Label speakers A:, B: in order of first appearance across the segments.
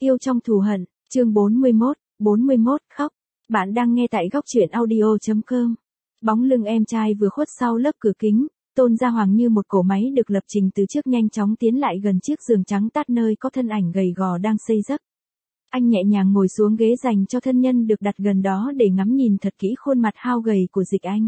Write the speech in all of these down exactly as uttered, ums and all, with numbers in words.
A: Yêu trong thù hận, chương bốn mươi mốt, bốn mươi mốt, khóc. Bạn đang nghe tại góc truyện audio chấm com. Bóng lưng em trai vừa khuất sau lớp cửa kính, Tôn Gia Hoàng như một cỗ máy được lập trình từ trước nhanh chóng tiến lại gần chiếc giường trắng tát nơi có thân ảnh gầy gò đang xây giấc. Anh nhẹ nhàng ngồi xuống ghế dành cho thân nhân được đặt gần đó để ngắm nhìn thật kỹ khuôn mặt hao gầy của Dịch Anh.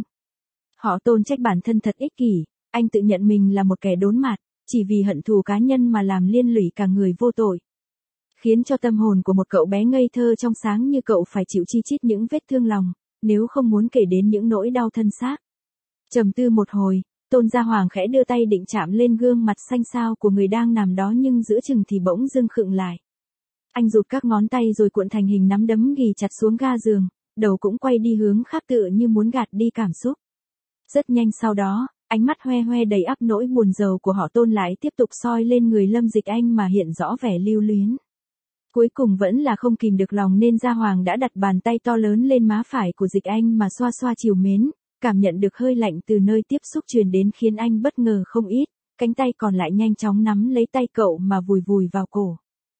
A: Họ Tôn trách bản thân thật ích kỷ, anh tự nhận mình là một kẻ đốn mặt, chỉ vì hận thù cá nhân mà làm liên lụy cả người vô tội. Khiến cho tâm hồn của một cậu bé ngây thơ trong sáng như cậu phải chịu chi chít những vết thương lòng, nếu không muốn kể đến những nỗi đau thân xác. Trầm tư một hồi, Tôn Gia Hoàng khẽ đưa tay định chạm lên gương mặt xanh xao của người đang nằm đó nhưng giữa chừng thì bỗng dưng khựng lại. Anh rụt các ngón tay rồi cuộn thành hình nắm đấm ghì chặt xuống ga giường, đầu cũng quay đi hướng khác tựa như muốn gạt đi cảm xúc. Rất nhanh sau đó, ánh mắt hoe hoe đầy ắp nỗi buồn rầu của họ Tôn lại tiếp tục soi lên người Lâm Dịch Anh mà hiện rõ vẻ lưu luyến. Cuối cùng vẫn là không kìm được lòng nên Gia Hoàng đã đặt bàn tay to lớn lên má phải của Dịch Anh mà xoa xoa chiều mến, cảm nhận được hơi lạnh từ nơi tiếp xúc truyền đến khiến anh bất ngờ không ít, cánh tay còn lại nhanh chóng nắm lấy tay cậu mà vùi vùi vào cổ.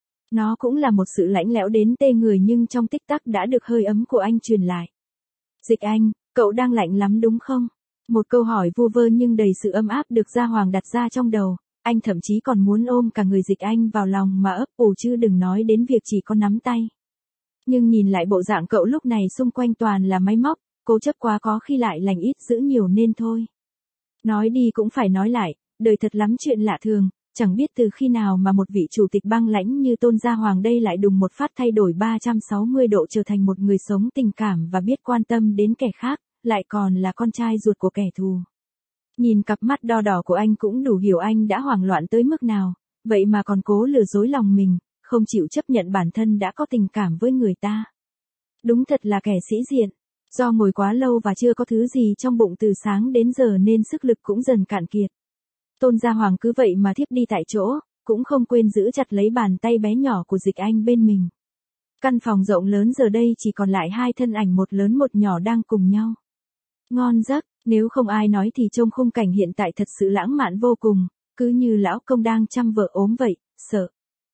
A: Nó cũng là một sự lạnh lẽo đến tê người nhưng trong tích tắc đã được hơi ấm của anh truyền lại. Dịch Anh, cậu đang lạnh lắm đúng không? Một câu hỏi vu vơ nhưng đầy sự ấm áp được Gia Hoàng đặt ra trong đầu, anh thậm chí còn muốn ôm cả người Dịch Anh vào lòng mà ấp ủ chứ đừng nói đến việc chỉ có nắm tay. Nhưng nhìn lại bộ dạng cậu lúc này xung quanh toàn là máy móc, cố chấp quá có khi lại lành ít giữ nhiều nên thôi. Nói đi cũng phải nói lại, đời thật lắm chuyện lạ thường, chẳng biết từ khi nào mà một vị chủ tịch băng lãnh như Tôn Gia Hoàng đây lại đùng một phát thay đổi ba trăm sáu mươi độ trở thành một người sống tình cảm và biết quan tâm đến kẻ khác, lại còn là con trai ruột của kẻ thù. Nhìn cặp mắt đo đỏ của anh cũng đủ hiểu anh đã hoảng loạn tới mức nào, vậy mà còn cố lừa dối lòng mình, không chịu chấp nhận bản thân đã có tình cảm với người ta. Đúng thật là kẻ sĩ diện, do ngồi quá lâu và chưa có thứ gì trong bụng từ sáng đến giờ nên sức lực cũng dần cạn kiệt. Tôn Gia Hoàng cứ vậy mà thiếp đi tại chỗ, cũng không quên giữ chặt lấy bàn tay bé nhỏ của Dịch Anh bên mình. Căn phòng rộng lớn giờ đây chỉ còn lại hai thân ảnh một lớn một nhỏ đang cùng nhau. Ngon giấc, nếu không ai nói thì trông khung cảnh hiện tại thật sự lãng mạn vô cùng, cứ như lão công đang chăm vợ ốm vậy, sợ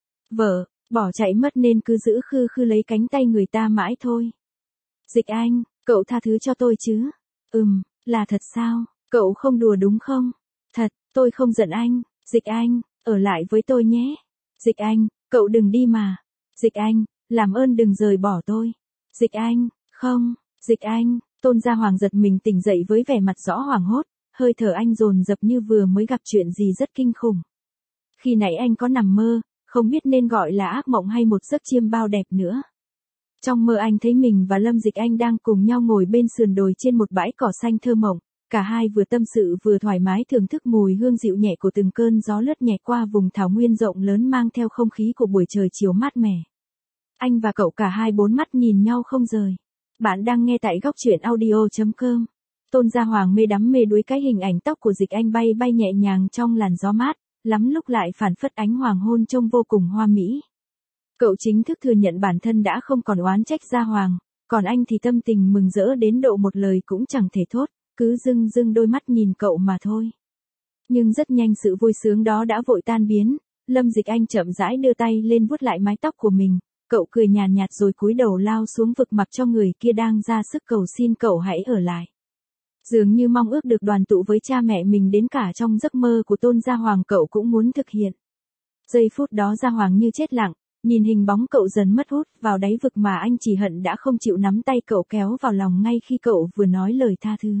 A: vợ bỏ chạy mất nên cứ giữ khư khư lấy cánh tay người ta mãi thôi. Dịch Anh, cậu tha thứ cho tôi chứ? Ừm, là thật sao? Cậu không đùa đúng không? Thật, tôi không giận anh. Dịch Anh, ở lại với tôi nhé. Dịch Anh, cậu đừng đi mà. Dịch Anh, làm ơn đừng rời bỏ tôi. Dịch Anh, không, Dịch Anh. Tôn Gia Hoàng giật mình tỉnh dậy với vẻ mặt rõ hoảng hốt, hơi thở anh dồn dập như vừa mới gặp chuyện gì rất kinh khủng. Khi nãy anh có nằm mơ, không biết nên gọi là ác mộng hay một giấc chiêm bao đẹp nữa. Trong mơ anh thấy mình và Lâm Dịch Anh đang cùng nhau ngồi bên sườn đồi trên một bãi cỏ xanh thơ mộng, cả hai vừa tâm sự vừa thoải mái thưởng thức mùi hương dịu nhẹ của từng cơn gió lướt nhẹ qua vùng thảo nguyên rộng lớn mang theo không khí của buổi trời chiều mát mẻ. Anh và cậu cả hai bốn mắt nhìn nhau không rời. Bạn đang nghe tại góc truyện audio chấm com. Tôn Gia Hoàng mê đắm mê đuối cái hình ảnh tóc của Dịch Anh bay bay nhẹ nhàng trong làn gió mát, lắm lúc lại phản phất ánh hoàng hôn trông vô cùng hoa mỹ. Cậu chính thức thừa nhận bản thân đã không còn oán trách Gia Hoàng, còn anh thì tâm tình mừng rỡ đến độ một lời cũng chẳng thể thốt, cứ dưng dưng đôi mắt nhìn cậu mà thôi. Nhưng rất nhanh sự vui sướng đó đã vội tan biến, Lâm Dịch Anh chậm rãi đưa tay lên vuốt lại mái tóc của mình. Cậu cười nhàn nhạt rồi cúi đầu lao xuống vực mặc cho người kia đang ra sức cầu xin cậu hãy ở lại. Dường như mong ước được đoàn tụ với cha mẹ mình đến cả trong giấc mơ của Tôn Gia Hoàng cậu cũng muốn thực hiện. Giây phút đó Gia Hoàng như chết lặng, nhìn hình bóng cậu dần mất hút vào đáy vực mà anh chỉ hận đã không chịu nắm tay cậu kéo vào lòng ngay khi cậu vừa nói lời tha thứ.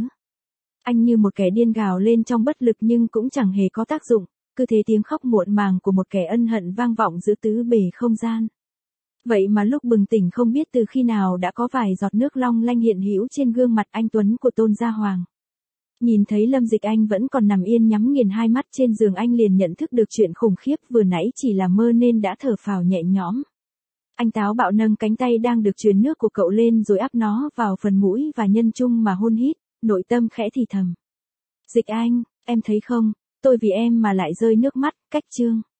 A: Anh như một kẻ điên gào lên trong bất lực nhưng cũng chẳng hề có tác dụng, cứ thế tiếng khóc muộn màng của một kẻ ân hận vang vọng giữa tứ bề không gian. Vậy mà lúc bừng tỉnh không biết từ khi nào đã có vài giọt nước long lanh hiện hữu trên gương mặt anh tuấn của Tôn Gia Hoàng. Nhìn thấy Lâm Dịch Anh vẫn còn nằm yên nhắm nghiền hai mắt trên giường anh liền nhận thức được chuyện khủng khiếp vừa nãy chỉ là mơ nên đã thở phào nhẹ nhõm. Anh táo bạo nâng cánh tay đang được truyền nước của cậu lên rồi áp nó vào phần mũi và nhân trung mà hôn hít, nội tâm khẽ thì thầm. Dịch Anh, em thấy không, tôi vì em mà lại rơi nước mắt, cách chương.